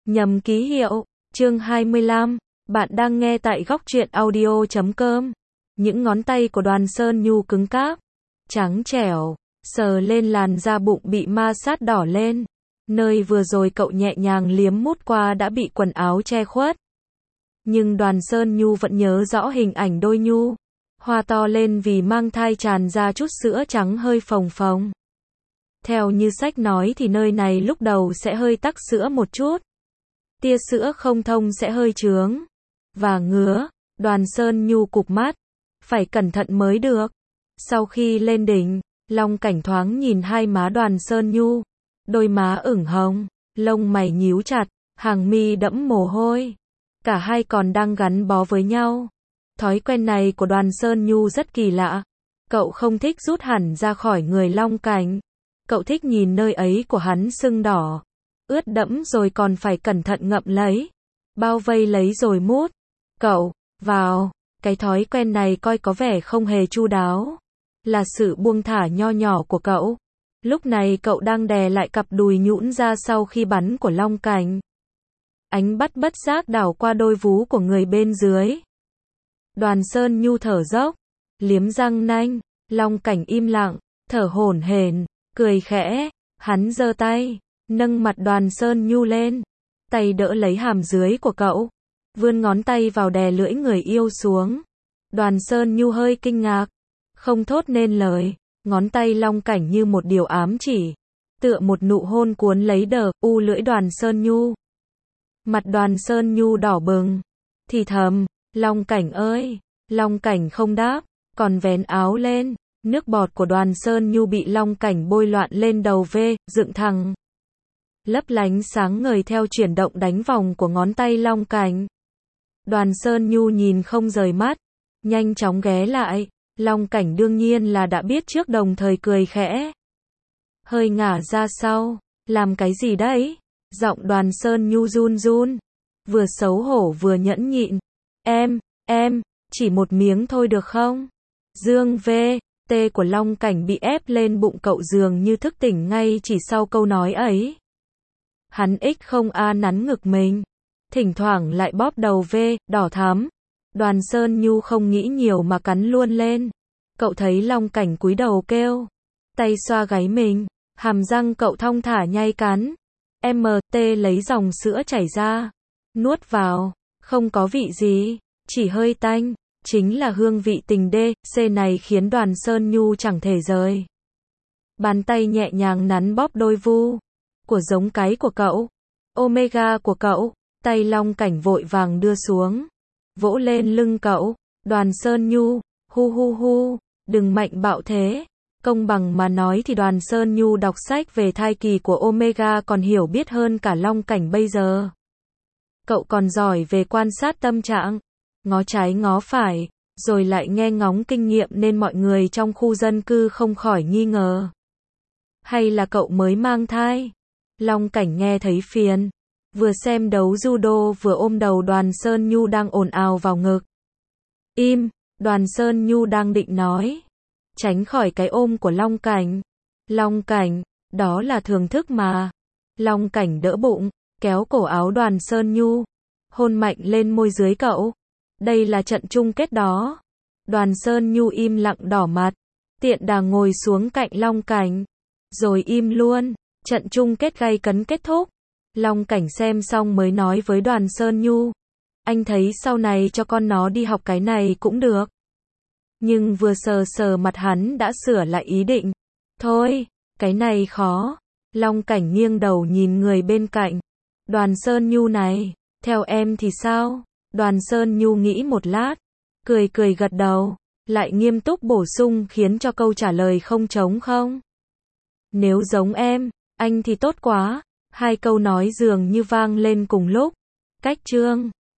Nhầm ký hiệu, chương 25, bạn đang nghe tại góc truyện audio.com. Những ngón tay của Đoàn Sơn Nhu cứng cáp, trắng trẻo, sờ lên làn da bụng bị ma sát đỏ lên. Nơi vừa rồi cậu nhẹ nhàng liếm mút qua đã bị quần áo che khuất. Nhưng Đoàn Sơn Nhu vẫn nhớ rõ hình ảnh đôi nhu hoa to lên vì mang thai tràn ra chút sữa trắng hơi phồng phồng. Theo như sách nói thì nơi này lúc đầu sẽ hơi tắc sữa một chút. Tia sữa không thông sẽ hơi trướng và ngứa. Đoàn Sơn Nhu cụp mắt, phải cẩn thận mới được. Sau khi lên đỉnh, Long Cảnh thoáng nhìn hai má Đoàn Sơn Nhu, đôi má ửng hồng, lông mày nhíu chặt, hàng mi đẫm mồ hôi. Cả hai còn đang gắn bó với nhau. Thói quen này của Đoàn Sơn Nhu rất kỳ lạ. Cậu không thích rút hẳn ra khỏi người Long Cảnh. Cậu thích nhìn nơi ấy của hắn sưng đỏ, ướt đẫm rồi còn phải cẩn thận ngậm lấy, bao vây lấy rồi mút. Cậu, vào, cái thói quen này coi có vẻ không hề chu đáo. Là sự buông thả nho nhỏ của cậu. Lúc này cậu đang đè lại cặp đùi nhũn ra sau khi bắn của Long Cảnh. Ánh mắt bất giác đảo qua đôi vú của người bên dưới. Đoàn Sơn Nhu thở dốc, liếm răng nanh. Long Cảnh im lặng, thở hổn hển, cười khẽ. Hắn giơ tay, nâng mặt Đoàn Sơn Nhu lên, tay đỡ lấy hàm dưới của cậu, vươn ngón tay vào đè lưỡi người yêu xuống. Đoàn Sơn Nhu hơi kinh ngạc, không thốt nên lời. Ngón tay Long Cảnh như một điều ám chỉ, tựa một nụ hôn cuốn lấy lưỡi Đoàn Sơn Nhu. Mặt Đoàn Sơn Nhu đỏ bừng, thì thầm, Long Cảnh ơi. Long Cảnh không đáp, còn vén áo lên. Nước bọt của Đoàn Sơn Nhu bị Long Cảnh bôi loạn lên đầu dựng thẳng, lấp lánh sáng ngời theo chuyển động đánh vòng của ngón tay Long Cảnh. Đoàn Sơn Nhu nhìn không rời mắt, nhanh chóng ghé lại. Long Cảnh đương nhiên là đã biết trước, đồng thời cười khẽ, hơi ngả ra sau. Làm cái gì đấy? Giọng Đoàn Sơn Nhu run run, vừa xấu hổ vừa nhẫn nhịn. Em, chỉ một miếng thôi được không? Dương T của Long Cảnh bị ép lên bụng cậu dường như thức tỉnh ngay chỉ sau câu nói ấy. Hắn không nắn ngực mình, thỉnh thoảng lại bóp đầu đỏ thắm. Đoàn Sơn Nhu không nghĩ nhiều mà cắn luôn lên. Cậu thấy Long Cảnh cúi đầu kêu, tay xoa gáy mình, hàm răng cậu thong thả nhai cắn. Lấy dòng sữa chảy ra, nuốt vào, không có vị gì, chỉ hơi tanh. Chính là hương vị tình C này khiến Đoàn Sơn Nhu chẳng thể rời. Bàn tay nhẹ nhàng nắn bóp đôi vu của giống cái của cậu, Omega của cậu. Tay Long Cảnh vội vàng đưa xuống, vỗ lên lưng cậu. Đoàn Sơn Nhu, hu, đừng mạnh bạo thế. Công bằng mà nói thì Đoàn Sơn Nhu đọc sách về thai kỳ của Omega còn hiểu biết hơn cả Long Cảnh bây giờ. Cậu còn giỏi về quan sát tâm trạng, ngó trái ngó phải, rồi lại nghe ngóng kinh nghiệm nên mọi người trong khu dân cư không khỏi nghi ngờ. Hay là cậu mới mang thai? Long Cảnh nghe thấy phiền, vừa xem đấu judo vừa ôm đầu Đoàn Sơn Nhu đang ồn ào vào ngực. Im, Đoàn Sơn Nhu đang định nói, tránh khỏi cái ôm của Long Cảnh. Long Cảnh, đó là thưởng thức mà. Long Cảnh đỡ bụng, kéo cổ áo Đoàn Sơn Nhu, hôn mạnh lên môi dưới cậu. Đây là trận chung kết đó. Đoàn Sơn Nhu im lặng đỏ mặt, tiện đà ngồi xuống cạnh Long Cảnh, rồi im luôn. Trận chung kết gay cấn kết thúc. Long Cảnh xem xong mới nói với Đoàn Sơn Nhu, anh thấy sau này cho con nó đi học cái này cũng được. Nhưng vừa sờ mặt hắn đã sửa lại ý định. Thôi, cái này khó. Long Cảnh nghiêng đầu nhìn người bên cạnh. Đoàn Sơn Nhu này, theo em thì sao? Đoàn Sơn Nhu nghĩ một lát, cười gật đầu, lại nghiêm túc bổ sung khiến cho câu trả lời không trống không. Nếu giống em, anh thì tốt quá. Hai câu nói dường như vang lên cùng lúc. Cách chương